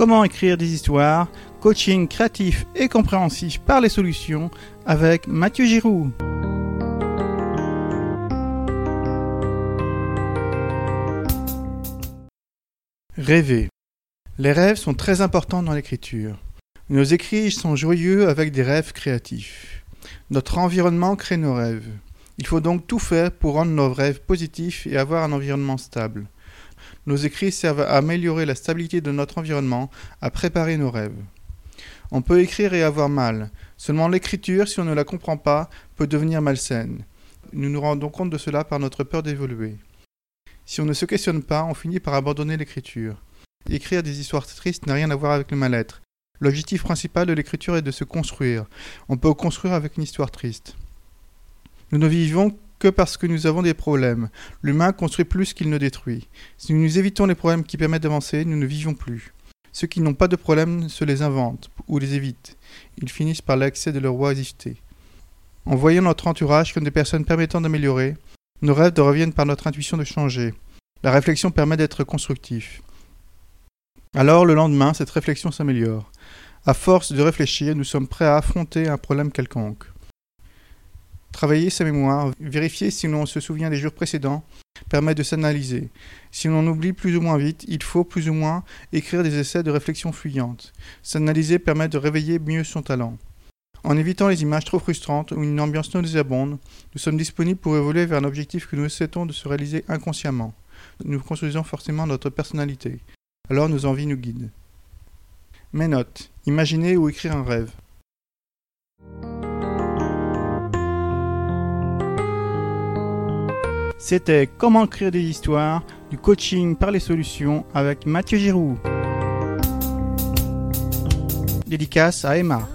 Comment écrire des histoires, coaching créatif et compréhensif par les solutions avec Mathieu Giroux. Rêver. Les rêves sont très importants dans l'écriture. Nos écrits sont joyeux avec des rêves créatifs. Notre environnement crée nos rêves. Il faut donc tout faire pour rendre nos rêves positifs et avoir un environnement stable. Nos écrits servent à améliorer la stabilité de notre environnement, à préparer nos rêves. On peut écrire et avoir mal. Seulement l'écriture, si on ne la comprend pas, peut devenir malsaine. Nous nous rendons compte de cela par notre peur d'évoluer. Si on ne se questionne pas, on finit par abandonner l'écriture. Écrire des histoires tristes n'a rien à voir avec le mal-être. L'objectif principal de l'écriture est de se construire. On peut construire avec une histoire triste. Nous ne vivons que parce que nous avons des problèmes. L'humain construit plus qu'il ne détruit. Si nous évitons les problèmes qui permettent d'avancer, nous ne vivons plus. Ceux qui n'ont pas de problèmes se les inventent ou les évitent. Ils finissent par l'excès de leur oisiveté. En voyant notre entourage comme des personnes permettant d'améliorer, nos rêves reviennent par notre intuition de changer. La réflexion permet d'être constructif. Alors, le lendemain, cette réflexion s'améliore. À force de réfléchir, nous sommes prêts à affronter un problème quelconque. Travailler sa mémoire, vérifier si l'on se souvient des jours précédents, permet de s'analyser. Si l'on oublie plus ou moins vite, il faut plus ou moins écrire des essais de réflexion fluente. S'analyser permet de réveiller mieux son talent. En évitant les images trop frustrantes ou une ambiance nauséabonde, nous sommes disponibles pour évoluer vers un objectif que nous souhaitons de se réaliser inconsciemment. Nous construisons forcément notre personnalité. Alors nos envies nous guident. Mes notes. Imaginer ou écrire un rêve. C'était Comment écrire des histoires, du coaching par les solutions avec Mathieu Giroux. Dédicace à Emma.